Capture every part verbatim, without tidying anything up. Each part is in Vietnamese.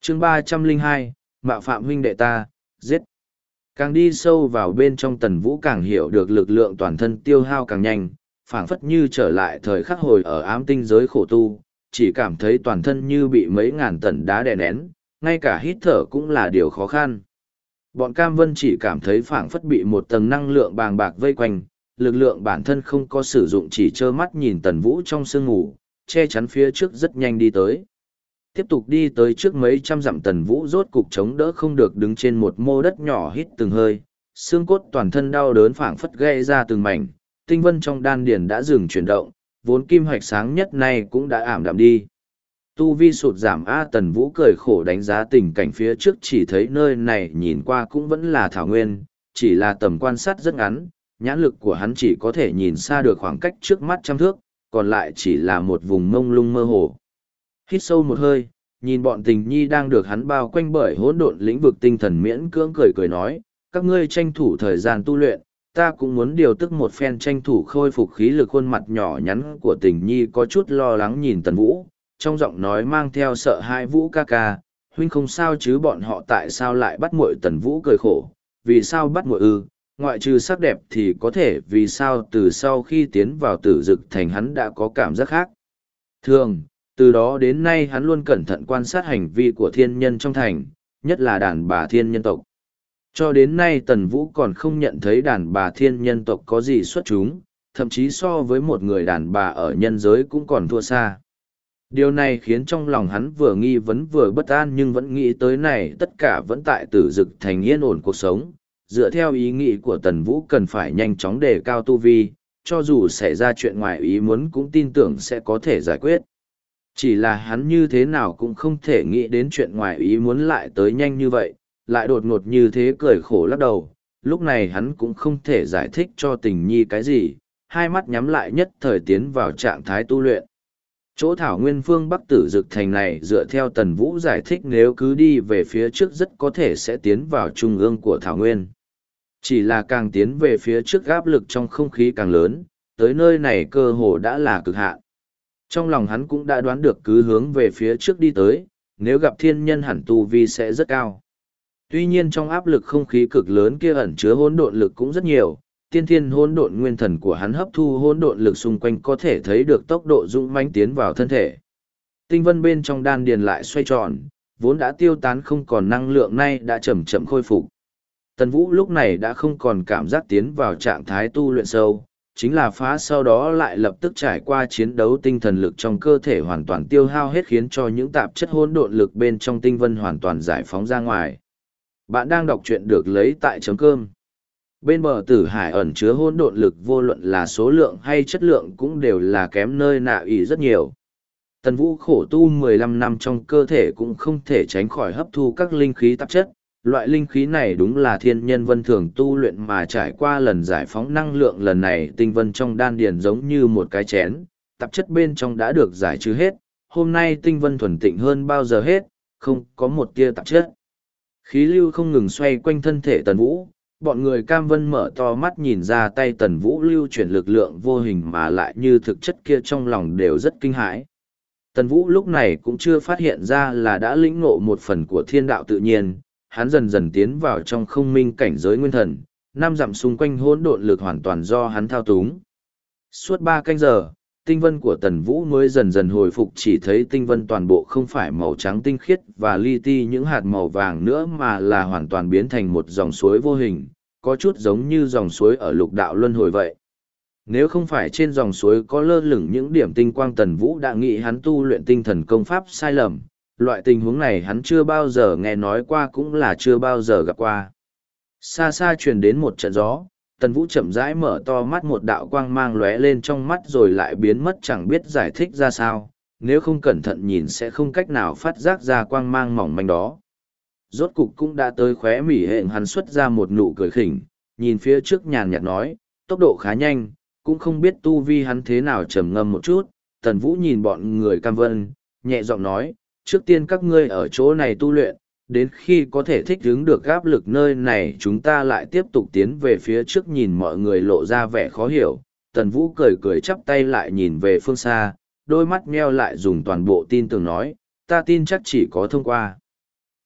chương ba trăm linh hai, mạo phạm huynh đệ ta, giết. Càng đi sâu vào bên trong Tần Vũ càng hiểu được lực lượng toàn thân tiêu hao càng nhanh, phảng phất như trở lại thời khắc hồi ở ám tinh giới khổ tu, chỉ cảm thấy toàn thân như bị mấy ngàn tấn đá đè nén, ngay cả hít thở cũng là điều khó khăn. Bọn Cam Vân chỉ cảm thấy phảng phất bị một tầng năng lượng bàng bạc vây quanh, lực lượng bản thân không có sử dụng, chỉ trơ mắt nhìn Tần Vũ trong sương ngủ, che chắn phía trước rất nhanh đi tới. Tiếp tục đi tới trước mấy trăm dặm, Tần Vũ rốt cục chống đỡ không được, đứng trên một mô đất nhỏ hít từng hơi, xương cốt toàn thân đau đớn phảng phất gây ra từng mảnh, tinh vân trong đan điền đã dừng chuyển động, vốn kim hoạch sáng nhất này cũng đã ảm đạm đi. Tu vi sụt giảm A, Tần Vũ cười khổ đánh giá tình cảnh phía trước, chỉ thấy nơi này nhìn qua cũng vẫn là thảo nguyên, chỉ là tầm quan sát rất ngắn, nhãn lực của hắn chỉ có thể nhìn xa được khoảng cách trước mắt trăm thước, còn lại chỉ là một vùng mông lung mơ hồ. Hít sâu một hơi, nhìn bọn tình nhi đang được hắn bao quanh bởi hỗn độn lĩnh vực tinh thần, miễn cưỡng cười cười nói, các ngươi tranh thủ thời gian tu luyện, ta cũng muốn điều tức một phen, tranh thủ khôi phục khí lực. Khuôn mặt nhỏ nhắn của tình nhi có chút lo lắng nhìn Tần Vũ, trong giọng nói mang theo sợ hãi. Vũ ca ca, huynh không sao chứ? Bọn họ tại sao lại bắt muội? Tần Vũ cười khổ, vì sao bắt muội ư? Ngoại trừ sắc đẹp thì có thể vì sao? Từ sau khi tiến vào Tử Dực Thành hắn đã có cảm giác khác thường, từ đó đến nay hắn luôn cẩn thận quan sát hành vi của thiên nhân trong thành, nhất là đàn bà thiên nhân tộc. Cho đến nay Tần Vũ còn không nhận thấy đàn bà thiên nhân tộc có gì xuất chúng, thậm chí so với một người đàn bà ở nhân giới cũng còn thua xa. Điều này khiến trong lòng hắn vừa nghi vấn vừa bất an, nhưng vẫn nghĩ tới này tất cả vẫn tại Tử Dực Thành yên ổn cuộc sống. Dựa theo ý nghĩ của Tần Vũ cần phải nhanh chóng đề cao tu vi, cho dù xảy ra chuyện ngoài ý muốn cũng tin tưởng sẽ có thể giải quyết. Chỉ là hắn như thế nào cũng không thể nghĩ đến chuyện ngoài ý muốn lại tới nhanh như vậy, lại đột ngột như thế, cười khổ lắc đầu. Lúc này hắn cũng không thể giải thích cho tình nhi cái gì, hai mắt nhắm lại nhất thời tiến vào trạng thái tu luyện. Chỗ thảo nguyên phương Bắc Tử Dực Thành này dựa theo Tần Vũ giải thích nếu cứ đi về phía trước rất có thể sẽ tiến vào trung ương của thảo nguyên. Chỉ là càng tiến về phía trước áp lực trong không khí càng lớn, tới nơi này cơ hồ đã là cực hạn. Trong lòng hắn cũng đã đoán được cứ hướng về phía trước đi tới, nếu gặp thiên nhân hẳn tu vi sẽ rất cao. Tuy nhiên trong áp lực không khí cực lớn kia ẩn chứa hỗn độn lực cũng rất nhiều, tiên thiên hỗn độn nguyên thần của hắn hấp thu hỗn độn lực xung quanh có thể thấy được tốc độ dũng mãnh tiến vào thân thể. Tinh vân bên trong đan điền lại xoay tròn, vốn đã tiêu tán không còn năng lượng nay đã chậm chậm khôi phục. Tần Vũ lúc này đã không còn cảm giác tiến vào trạng thái tu luyện sâu, chính là phá, sau đó lại lập tức trải qua chiến đấu, tinh thần lực trong cơ thể hoàn toàn tiêu hao hết, khiến cho những tạp chất hỗn độn lực bên trong tinh vân hoàn toàn giải phóng ra ngoài. Bạn đang đọc truyện được lấy tại chấm cơm. Bên bờ Tử Hải ẩn chứa hỗn độn lực, vô luận là số lượng hay chất lượng cũng đều là kém nơi nào ý rất nhiều. Tần Vũ khổ tu mười lăm năm trong cơ thể cũng không thể tránh khỏi hấp thu các linh khí tạp chất. Loại linh khí này đúng là thiên nhân vân thường tu luyện mà trải qua lần giải phóng năng lượng lần này, tinh vân trong đan điền giống như một cái chén, tạp chất bên trong đã được giải trừ hết. Hôm nay tinh vân thuần tịnh hơn bao giờ hết, không có một tia tạp chất. Khí lưu không ngừng xoay quanh thân thể Tần Vũ, bọn người Cam Vân mở to mắt nhìn ra tay Tần Vũ lưu chuyển lực lượng vô hình mà lại như thực chất kia, trong lòng đều rất kinh hãi. Tần Vũ lúc này cũng chưa phát hiện ra là đã lĩnh ngộ một phần của thiên đạo tự nhiên, hắn dần dần tiến vào trong không minh cảnh giới nguyên thần, năm dặm xung quanh hỗn độn lực hoàn toàn do hắn thao túng. Suốt ba canh giờ, tinh vân của Tần Vũ mới dần dần hồi phục, chỉ thấy tinh vân toàn bộ không phải màu trắng tinh khiết và li ti những hạt màu vàng nữa, mà là hoàn toàn biến thành một dòng suối vô hình, có chút giống như dòng suối ở lục đạo luân hồi vậy. Nếu không phải trên dòng suối có lơ lửng những điểm tinh quang, Tần Vũ đã nghĩ hắn tu luyện tinh thần công pháp sai lầm. Loại tình huống này hắn chưa bao giờ nghe nói qua, cũng là chưa bao giờ gặp qua. Xa xa truyền đến một trận gió, Tần Vũ chậm rãi mở to mắt, một đạo quang mang lóe lên trong mắt rồi lại biến mất, chẳng biết giải thích ra sao, nếu không cẩn thận nhìn sẽ không cách nào phát giác ra quang mang mỏng manh đó. Rốt cục cũng đã tới khóe mỉ hẹn, hắn xuất ra một nụ cười khỉnh, nhìn phía trước nhàn nhạt nói, tốc độ khá nhanh, cũng không biết tu vi hắn thế nào. Trầm ngâm một chút, Tần Vũ nhìn bọn người Cam Vân, nhẹ giọng nói, trước tiên các ngươi ở chỗ này tu luyện, đến khi có thể thích ứng được áp lực nơi này chúng ta lại tiếp tục tiến về phía trước. Nhìn mọi người lộ ra vẻ khó hiểu, Tần Vũ cười cười chắp tay lại nhìn về phương xa, đôi mắt meo lại dùng toàn bộ tin tưởng nói, ta tin chắc chỉ có thông qua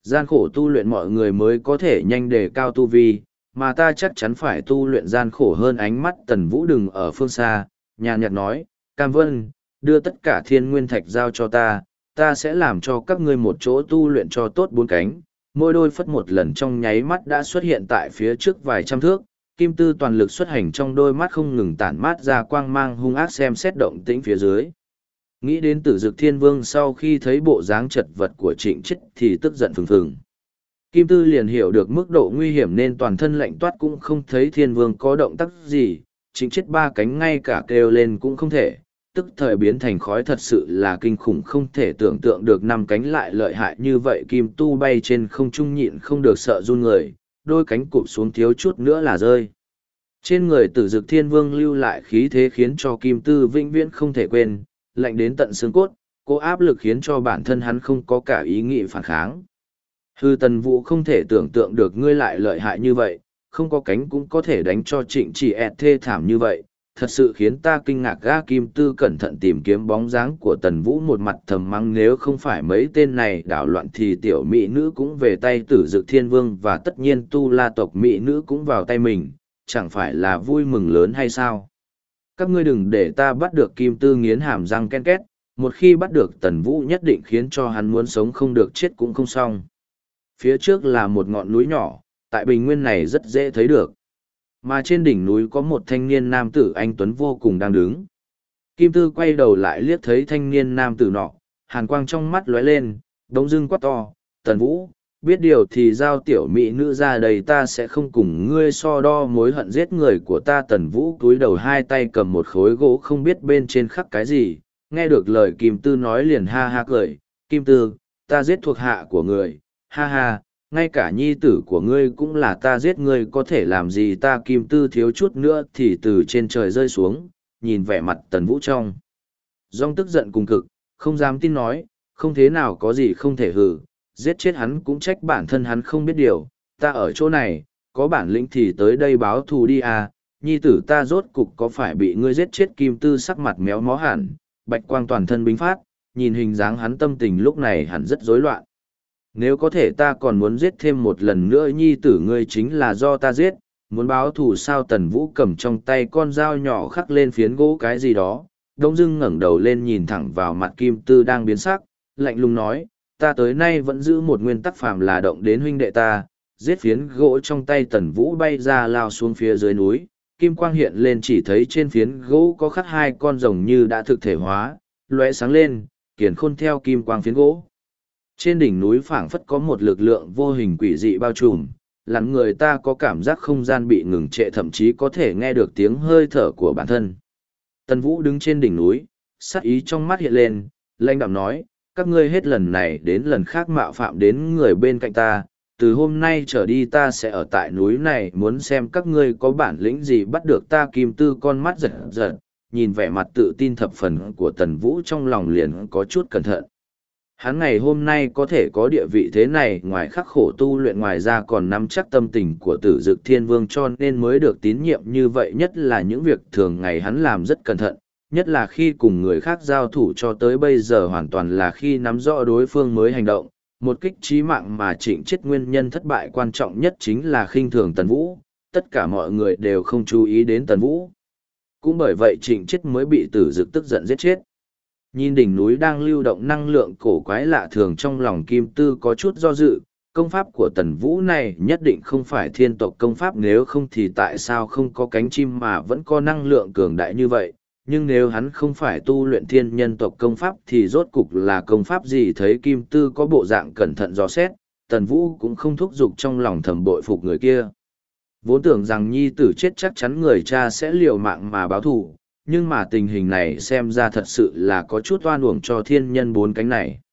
Gian khổ tu luyện mọi người mới có thể nhanh đề cao tu vi, mà ta chắc chắn phải tu luyện gian khổ hơn. Ánh mắt Tần Vũ đừng ở phương xa, nhàn nhạt nói, Cam Vân, đưa tất cả thiên nguyên thạch giao cho ta, ta sẽ làm cho các ngươi một chỗ tu luyện cho tốt bốn cánh. Môi đôi phất một lần trong nháy mắt đã xuất hiện tại phía trước vài trăm thước, kim tư toàn lực xuất hành trong đôi mắt không ngừng tản mát ra quang mang hung ác xem xét động tĩnh phía dưới. Nghĩ đến Tử Dực Thiên Vương sau khi thấy bộ dáng chật vật của Trịnh Chiết thì tức giận phừng phừng. Kim Tư liền hiểu được mức độ nguy hiểm nên toàn thân lạnh toát cũng không thấy Thiên Vương có động tác gì, Trịnh Chiết ba cánh ngay cả kêu lên cũng không thể, tức thời biến thành khói thật sự là kinh khủng không thể tưởng tượng được năm cánh lại lợi hại như vậy. Kim Tu bay trên không trung nhịn không được sợ run người, đôi cánh cụp xuống thiếu chút nữa là rơi. Trên người Tử Dực Thiên Vương lưu lại khí thế khiến cho Kim Tư vĩnh viễn không thể quên, lạnh đến tận xương cốt, cố áp lực khiến cho bản thân hắn không có cả ý nghĩ phản kháng. Hư Tần Vũ không thể tưởng tượng được ngươi lại lợi hại như vậy, không có cánh cũng có thể đánh cho Trịnh Chỉ ẹt thê thảm như vậy, thật sự khiến ta kinh ngạc. Ga Kim Tư cẩn thận tìm kiếm bóng dáng của Tần Vũ, một mặt thầm mắng nếu không phải mấy tên này đảo loạn thì tiểu mỹ nữ cũng về tay Tử Dực Thiên Vương và tất nhiên Tu La tộc mỹ nữ cũng vào tay mình, chẳng phải là vui mừng lớn hay sao? Các ngươi đừng để ta bắt được. Kim Tư nghiến hàm răng ken két, một khi bắt được Tần Vũ nhất định khiến cho hắn muốn sống không được chết cũng không xong. Phía trước là một ngọn núi nhỏ, tại bình nguyên này rất dễ thấy được. Mà trên đỉnh núi có một thanh niên nam tử anh tuấn vô cùng đang đứng. Kim Tư quay đầu lại liếc thấy thanh niên nam tử nọ, hàn quang trong mắt lóe lên, đống dưng quát to, Tần Vũ, biết điều thì giao tiểu mỹ nữ ra đây, ta sẽ không cùng ngươi so đo mối hận giết người của ta. Tần Vũ cúi đầu hai tay cầm một khối gỗ không biết bên trên khắc cái gì, nghe được lời Kim Tư nói liền ha ha cười, Kim Tư, ta giết thuộc hạ của người, ha ha, ngay cả nhi tử của ngươi cũng là ta giết, ngươi có thể làm gì ta? Kim Tư thiếu chút nữa thì từ trên trời rơi xuống, nhìn vẻ mặt Tần Vũ trong dòng tức giận cùng cực, không dám tin nói, không thế nào có gì không thể hử, giết chết hắn cũng trách bản thân hắn không biết điều, ta ở chỗ này, có bản lĩnh thì tới đây báo thù đi à, nhi tử ta rốt cục có phải bị ngươi giết chết? Kim Tư sắc mặt méo mó hẳn, bạch quang toàn thân bính phát, nhìn hình dáng hắn tâm tình lúc này hẳn rất rối loạn. Nếu có thể ta còn muốn giết thêm một lần nữa nhi tử ngươi chính là do ta giết, muốn báo thù sao? Tần Vũ cầm trong tay con dao nhỏ khắc lên phiến gỗ cái gì đó, đông dưng ngẩng đầu lên nhìn thẳng vào mặt Kim Tư đang biến sắc, lạnh lùng nói, ta tới nay vẫn giữ một nguyên tắc phàm là động đến huynh đệ ta, giết phiến gỗ trong tay Tần Vũ bay ra lao xuống phía dưới núi, kim quang hiện lên chỉ thấy trên phiến gỗ có khắc hai con rồng như đã thực thể hóa, lóe sáng lên, kiền khôn theo kim quang phiến gỗ. Trên đỉnh núi phảng phất có một lực lượng vô hình quỷ dị bao trùm, làm người ta có cảm giác không gian bị ngừng trệ, thậm chí có thể nghe được tiếng hơi thở của bản thân. Tần Vũ đứng trên đỉnh núi, sát ý trong mắt hiện lên, lãnh đạm nói, các ngươi hết lần này đến lần khác mạo phạm đến người bên cạnh ta, từ hôm nay trở đi ta sẽ ở tại núi này, muốn xem các ngươi có bản lĩnh gì bắt được ta. Kim Tư con mắt giật giật, nhìn vẻ mặt tự tin thập phần của Tần Vũ trong lòng liền có chút cẩn thận. Hắn ngày hôm nay có thể có địa vị thế này, ngoài khắc khổ tu luyện ngoài ra còn nắm chắc tâm tình của Tử Dực Thiên Vương cho nên mới được tín nhiệm như vậy, nhất là những việc thường ngày hắn làm rất cẩn thận, nhất là khi cùng người khác giao thủ cho tới bây giờ hoàn toàn là khi nắm rõ đối phương mới hành động. Một kích chí mạng mà Trịnh Chiết nguyên nhân thất bại quan trọng nhất chính là khinh thường Tần Vũ, tất cả mọi người đều không chú ý đến Tần Vũ. Cũng bởi vậy Trịnh Chiết mới bị Tử Dực tức giận giết chết. Nhìn đỉnh núi đang lưu động năng lượng cổ quái lạ thường, trong lòng Kim Tư có chút do dự, công pháp của Tần Vũ này nhất định không phải thiên tộc công pháp, nếu không thì tại sao không có cánh chim mà vẫn có năng lượng cường đại như vậy, nhưng nếu hắn không phải tu luyện thiên nhân tộc công pháp thì rốt cục là công pháp gì? Thấy Kim Tư có bộ dạng cẩn thận dò xét, Tần Vũ cũng không thúc giục trong lòng thầm bội phục người kia. Vốn tưởng rằng nhi tử chết chắc chắn người cha sẽ liều mạng mà báo thù, nhưng mà tình hình này xem ra thật sự là có chút oan uổng cho thiên nhân bốn cánh này.